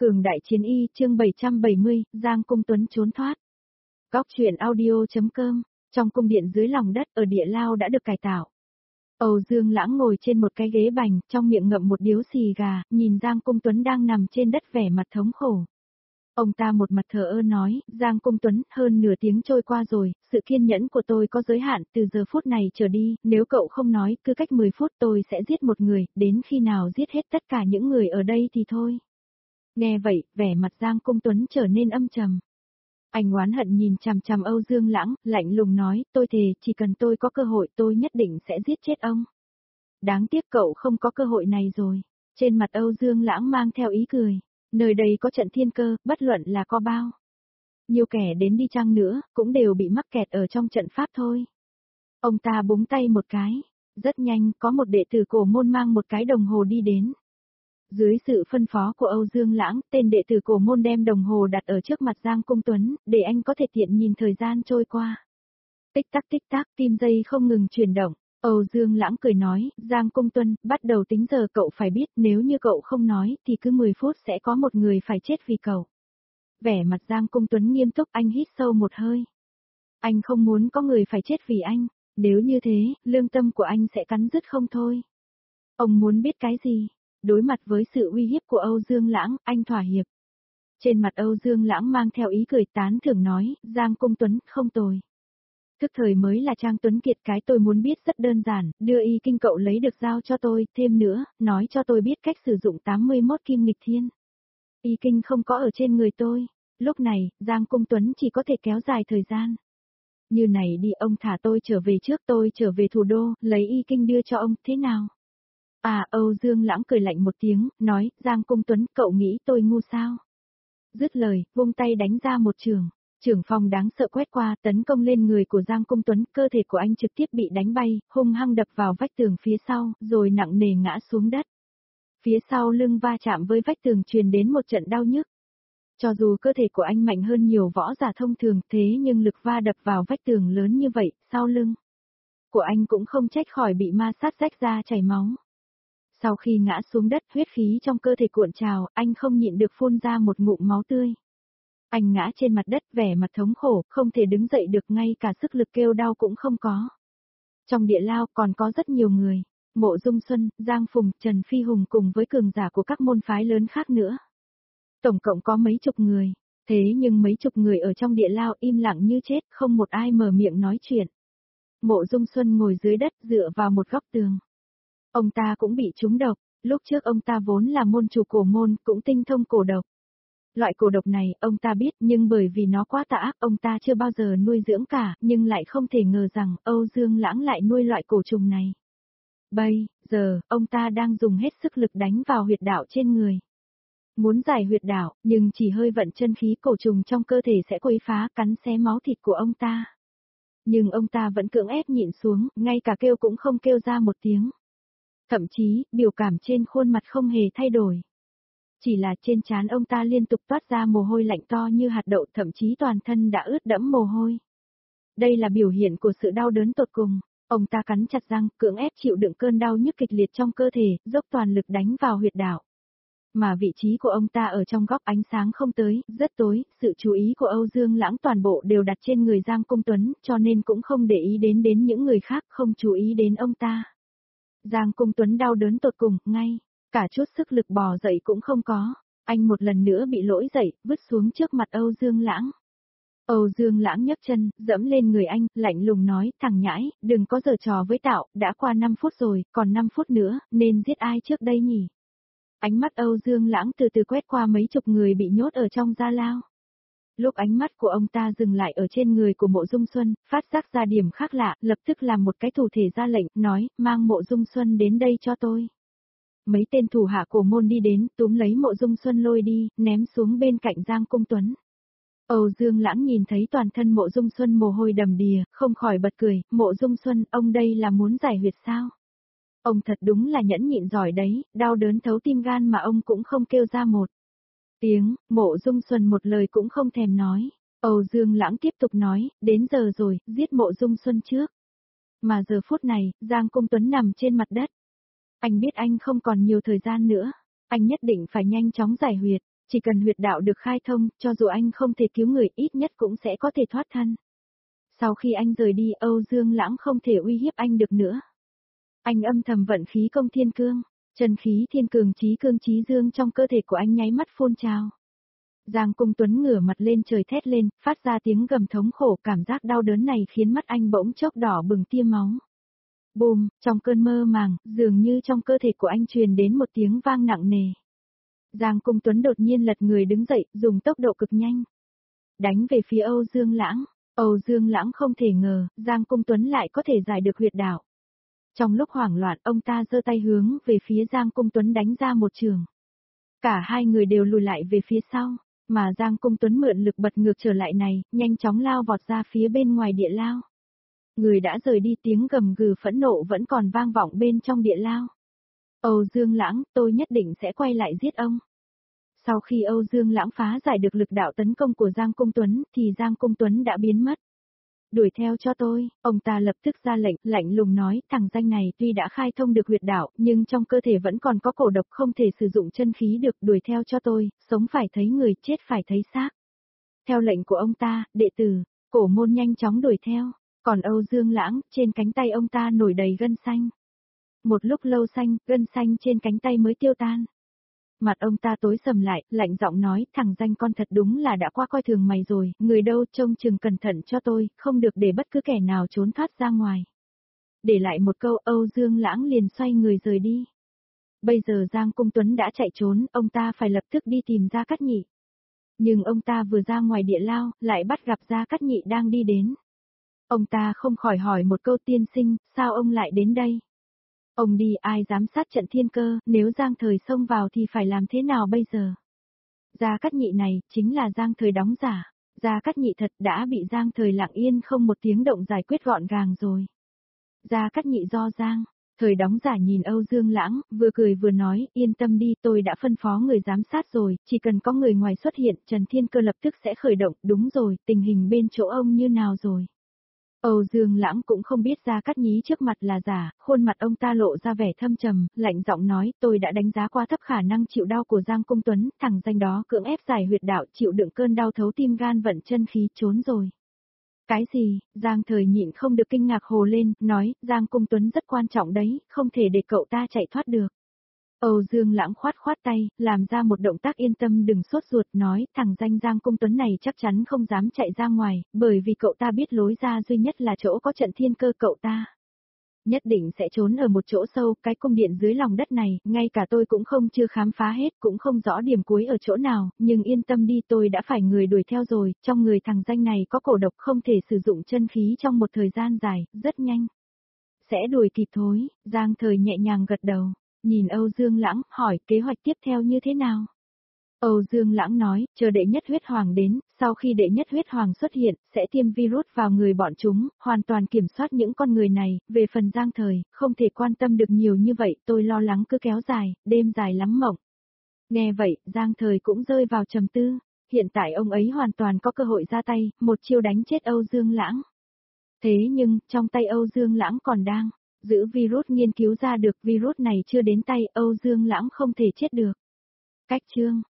Cường đại chiến y chương 770, Giang Cung Tuấn trốn thoát. Góc truyện audio.com, trong cung điện dưới lòng đất ở địa lao đã được cải tạo. Âu Dương Lãng ngồi trên một cái ghế bành, trong miệng ngậm một điếu xì gà, nhìn Giang Cung Tuấn đang nằm trên đất vẻ mặt thống khổ. Ông ta một mặt thờ ơ nói, Giang Cung Tuấn, hơn nửa tiếng trôi qua rồi, sự kiên nhẫn của tôi có giới hạn, từ giờ phút này trở đi, nếu cậu không nói, cứ cách 10 phút tôi sẽ giết một người, đến khi nào giết hết tất cả những người ở đây thì thôi. Nghe vậy, vẻ mặt Giang Cung Tuấn trở nên âm trầm. Anh oán hận nhìn chằm chằm Âu Dương Lãng, lạnh lùng nói, tôi thề, chỉ cần tôi có cơ hội tôi nhất định sẽ giết chết ông. Đáng tiếc cậu không có cơ hội này rồi. Trên mặt Âu Dương Lãng mang theo ý cười. Nơi đây có trận thiên cơ, bất luận là có bao nhiều kẻ đến đi chăng nữa, cũng đều bị mắc kẹt ở trong trận pháp thôi. Ông ta búng tay một cái. Rất nhanh, có một đệ tử cổ môn mang một cái đồng hồ đi đến. Dưới sự phân phó của Âu Dương Lãng, tên đệ tử cổ môn đem đồng hồ đặt ở trước mặt Giang Cung Tuấn, để anh có thể tiện nhìn thời gian trôi qua. Tích tắc, tim giây không ngừng chuyển động. Âu Dương Lãng cười nói, Giang Cung Tuấn, bắt đầu tính giờ cậu phải biết, nếu như cậu không nói, thì cứ 10 phút sẽ có một người phải chết vì cậu. Vẻ mặt Giang Cung Tuấn nghiêm túc, anh hít sâu một hơi. Anh không muốn có người phải chết vì anh, nếu như thế, lương tâm của anh sẽ cắn rứt không thôi. Ông muốn biết cái gì? Đối mặt với sự uy hiếp của Âu Dương Lãng, anh thỏa hiệp. Trên mặt Âu Dương Lãng mang theo ý cười tán thưởng nói, Giang Cung Tuấn, không tồi. Thức thời mới là Trang Tuấn Kiệt, cái tôi muốn biết rất đơn giản, đưa y kinh cậu lấy được giao cho tôi, thêm nữa, nói cho tôi biết cách sử dụng 81 kim nghịch thiên. Y kinh không có ở trên người tôi, lúc này, Giang Cung Tuấn chỉ có thể kéo dài thời gian. Như này đi, ông thả tôi trở về trước, tôi trở về thủ đô, lấy y kinh đưa cho ông, thế nào? Âu Dương Lãng cười lạnh một tiếng, nói, Giang Cung Tuấn, cậu nghĩ tôi ngu sao? Dứt lời, vung tay đánh ra một trường. Trưởng phong đáng sợ quét qua, tấn công lên người của Giang Cung Tuấn, cơ thể của anh trực tiếp bị đánh bay, hung hăng đập vào vách tường phía sau, rồi nặng nề ngã xuống đất. Phía sau lưng va chạm với vách tường truyền đến một trận đau nhức. Cho dù cơ thể của anh mạnh hơn nhiều võ giả thông thường, thế nhưng lực va đập vào vách tường lớn như vậy, sau lưng của anh cũng không trách khỏi bị ma sát rách ra chảy máu. Sau khi ngã xuống đất, huyết khí trong cơ thể cuộn trào, anh không nhịn được phun ra một ngụm máu tươi. Anh ngã trên mặt đất vẻ mặt thống khổ, không thể đứng dậy được, ngay cả sức lực kêu đau cũng không có. Trong địa lao còn có rất nhiều người, Mộ Dung Xuân, Giang Phùng, Trần Phi Hùng cùng với cường giả của các môn phái lớn khác nữa. Tổng cộng có mấy chục người, thế nhưng mấy chục người ở trong địa lao im lặng như chết, không một ai mở miệng nói chuyện. Mộ Dung Xuân ngồi dưới đất dựa vào một góc tường. Ông ta cũng bị trúng độc, lúc trước ông ta vốn là môn chủ cổ môn, cũng tinh thông cổ độc. Loại cổ độc này, ông ta biết, nhưng bởi vì nó quá tà ác, ông ta chưa bao giờ nuôi dưỡng cả, nhưng lại không thể ngờ rằng, Âu Dương Lãng lại nuôi loại cổ trùng này. Bây giờ, ông ta đang dùng hết sức lực đánh vào huyệt đạo trên người. Muốn giải huyệt đạo, nhưng chỉ hơi vận chân khí, cổ trùng trong cơ thể sẽ quấy phá, cắn xé máu thịt của ông ta. Nhưng ông ta vẫn cưỡng ép nhịn xuống, ngay cả kêu cũng không kêu ra một tiếng. Thậm chí, biểu cảm trên khuôn mặt không hề thay đổi. Chỉ là trên trán ông ta liên tục toát ra mồ hôi lạnh to như hạt đậu, thậm chí toàn thân đã ướt đẫm mồ hôi. Đây là biểu hiện của sự đau đớn tột cùng. Ông ta cắn chặt răng, cưỡng ép chịu đựng cơn đau nhức kịch liệt trong cơ thể, dốc toàn lực đánh vào huyệt đạo. Mà vị trí của ông ta ở trong góc ánh sáng không tới, rất tối, sự chú ý của Âu Dương Lãng toàn bộ đều đặt trên người Giang Cung Tuấn, cho nên cũng không để ý đến những người khác, không chú ý đến ông ta. Giang Cung Tuấn đau đớn tột cùng, ngay cả chút sức lực bò dậy cũng không có. Anh một lần nữa bị lỗi dậy, vứt xuống trước mặt Âu Dương Lãng. Âu Dương Lãng nhấc chân, dẫm lên người anh, lạnh lùng nói, thằng nhãi, đừng có giở trò với tạo, đã qua 5 phút rồi, còn 5 phút nữa, nên giết ai trước đây nhỉ? Ánh mắt Âu Dương Lãng từ từ quét qua mấy chục người bị nhốt ở trong gia lao. Lúc ánh mắt của ông ta dừng lại ở trên người của Mộ Dung Xuân, phát giác ra điểm khác lạ, lập tức làm một cái thủ thể ra lệnh, nói, mang Mộ Dung Xuân đến đây cho tôi. Mấy tên thủ hạ cổ môn đi đến, túm lấy Mộ Dung Xuân lôi đi, ném xuống bên cạnh Giang Cung Tuấn. Âu Dương Lãng nhìn thấy toàn thân Mộ Dung Xuân mồ hôi đầm đìa, không khỏi bật cười, Mộ Dung Xuân, ông đây là muốn giải huyệt sao? Ông thật đúng là nhẫn nhịn giỏi đấy, đau đớn thấu tim gan mà ông cũng không kêu ra một tiếng. Mộ Dung Xuân một lời cũng không thèm nói. Âu Dương Lãng tiếp tục nói, đến giờ rồi, giết Mộ Dung Xuân trước. Mà giờ phút này, Giang Cung Tuấn nằm trên mặt đất. Anh biết anh không còn nhiều thời gian nữa, anh nhất định phải nhanh chóng giải huyệt. Chỉ cần huyệt đạo được khai thông, cho dù anh không thể cứu người ít nhất cũng sẽ có thể thoát thân. Sau khi anh rời đi, Âu Dương Lãng không thể uy hiếp anh được nữa. Anh âm thầm vận khí công thiên cương, chân khí thiên cường chí cương chí dương trong cơ thể của anh nháy mắt phun trào. Giang Cung Tuấn ngửa mặt lên trời thét lên, phát ra tiếng gầm thống khổ, cảm giác đau đớn này khiến mắt anh bỗng chốc đỏ bừng tia máu. Bùm, trong cơn mơ màng, dường như trong cơ thể của anh truyền đến một tiếng vang nặng nề. Giang Cung Tuấn đột nhiên lật người đứng dậy, dùng tốc độ cực nhanh. Đánh về phía Âu Dương Lãng. Âu Dương Lãng không thể ngờ, Giang Cung Tuấn lại có thể giải được huyệt đạo. Trong lúc hoảng loạn, ông ta giơ tay hướng về phía Giang Cung Tuấn đánh ra một trường. Cả hai người đều lùi lại về phía sau, mà Giang Cung Tuấn mượn lực bật ngược trở lại này, nhanh chóng lao vọt ra phía bên ngoài địa lao. Người đã rời đi, tiếng gầm gừ phẫn nộ vẫn còn vang vọng bên trong địa lao. Âu Dương Lãng, tôi nhất định sẽ quay lại giết ông. Sau khi Âu Dương Lãng phá giải được lực đạo tấn công của Giang Cung Tuấn, thì Giang Cung Tuấn đã biến mất. Đuổi theo cho tôi, ông ta lập tức ra lệnh, lạnh lùng nói, thằng danh này tuy đã khai thông được huyệt đạo, nhưng trong cơ thể vẫn còn có cổ độc không thể sử dụng chân khí được, đuổi theo cho tôi, sống phải thấy người, chết phải thấy xác. Theo lệnh của ông ta, đệ tử, Cổ Môn nhanh chóng đuổi theo, còn Âu Dương Lãng, trên cánh tay ông ta nổi đầy gân xanh. Một lúc lâu xanh, gân xanh trên cánh tay mới tiêu tan. Mặt ông ta tối sầm lại, lạnh giọng nói, thằng danh con thật đúng là đã qua coi thường mày rồi, người đâu trông chừng cẩn thận cho tôi, không được để bất cứ kẻ nào trốn thoát ra ngoài. Để lại một câu, Âu Dương Lãng liền xoay người rời đi. Bây giờ Giang Cung Tuấn đã chạy trốn, ông ta phải lập tức đi tìm Gia Cát Nhị. Nhưng ông ta vừa ra ngoài địa lao, lại bắt gặp Gia Cát Nhị đang đi đến. Ông ta không khỏi hỏi một câu, tiên sinh, sao ông lại đến đây? Ông đi, ai dám sát trận thiên cơ, nếu Giang Thời xông vào thì phải làm thế nào bây giờ? Gia Cát Nhị này, chính là Giang Thời đóng giả. Gia Cát Nhị thật đã bị Giang Thời lặng yên không một tiếng động giải quyết gọn gàng rồi. Gia Cát Nhị do Giang Thời đóng giả nhìn Âu Dương Lãng, vừa cười vừa nói, yên tâm đi, tôi đã phân phó người giám sát rồi, chỉ cần có người ngoài xuất hiện, Trần Thiên Cơ lập tức sẽ khởi động, đúng rồi, tình hình bên chỗ ông như nào rồi? Âu Dương Lãng cũng không biết Gia Cát Nhí trước mặt là giả, khuôn mặt ông ta lộ ra vẻ thâm trầm, lạnh giọng nói, tôi đã đánh giá quá thấp khả năng chịu đau của Giang Cung Tuấn, thằng danh đó cưỡng ép giải huyệt đạo, chịu đựng cơn đau thấu tim gan vận chân khí trốn rồi. Cái gì? Giang Thời nhịn không được kinh ngạc hồ lên, nói, Giang Cung Tuấn rất quan trọng đấy, không thể để cậu ta chạy thoát được. Âu Dương Lãng khoát khoát tay, làm ra một động tác yên tâm đừng sốt ruột, nói, thằng danh Giang Cung Tuấn này chắc chắn không dám chạy ra ngoài, bởi vì cậu ta biết lối ra duy nhất là chỗ có trận thiên cơ cậu ta. Nhất định sẽ trốn ở một chỗ sâu, cái cung điện dưới lòng đất này, ngay cả tôi cũng không chưa khám phá hết, cũng không rõ điểm cuối ở chỗ nào, nhưng yên tâm đi, tôi đã phải người đuổi theo rồi, trong người thằng danh này có cổ độc không thể sử dụng chân khí trong một thời gian dài, rất nhanh. Sẽ đuổi kịp thôi, Giang Thời nhẹ nhàng gật đầu. Nhìn Âu Dương Lãng, hỏi kế hoạch tiếp theo như thế nào? Âu Dương Lãng nói, chờ đệ nhất huyết hoàng đến, sau khi đệ nhất huyết hoàng xuất hiện, sẽ tiêm virus vào người bọn chúng, hoàn toàn kiểm soát những con người này, về phần Giang Thời, không thể quan tâm được nhiều như vậy, tôi lo lắng cứ kéo dài, đêm dài lắm mộng. Nghe vậy, Giang Thời cũng rơi vào trầm tư, hiện tại ông ấy hoàn toàn có cơ hội ra tay, một chiêu đánh chết Âu Dương Lãng. Thế nhưng, trong tay Âu Dương Lãng còn đang giữ virus, nghiên cứu ra được virus này chưa đến tay, Âu Dương Lãng không thể chết được. Cách chương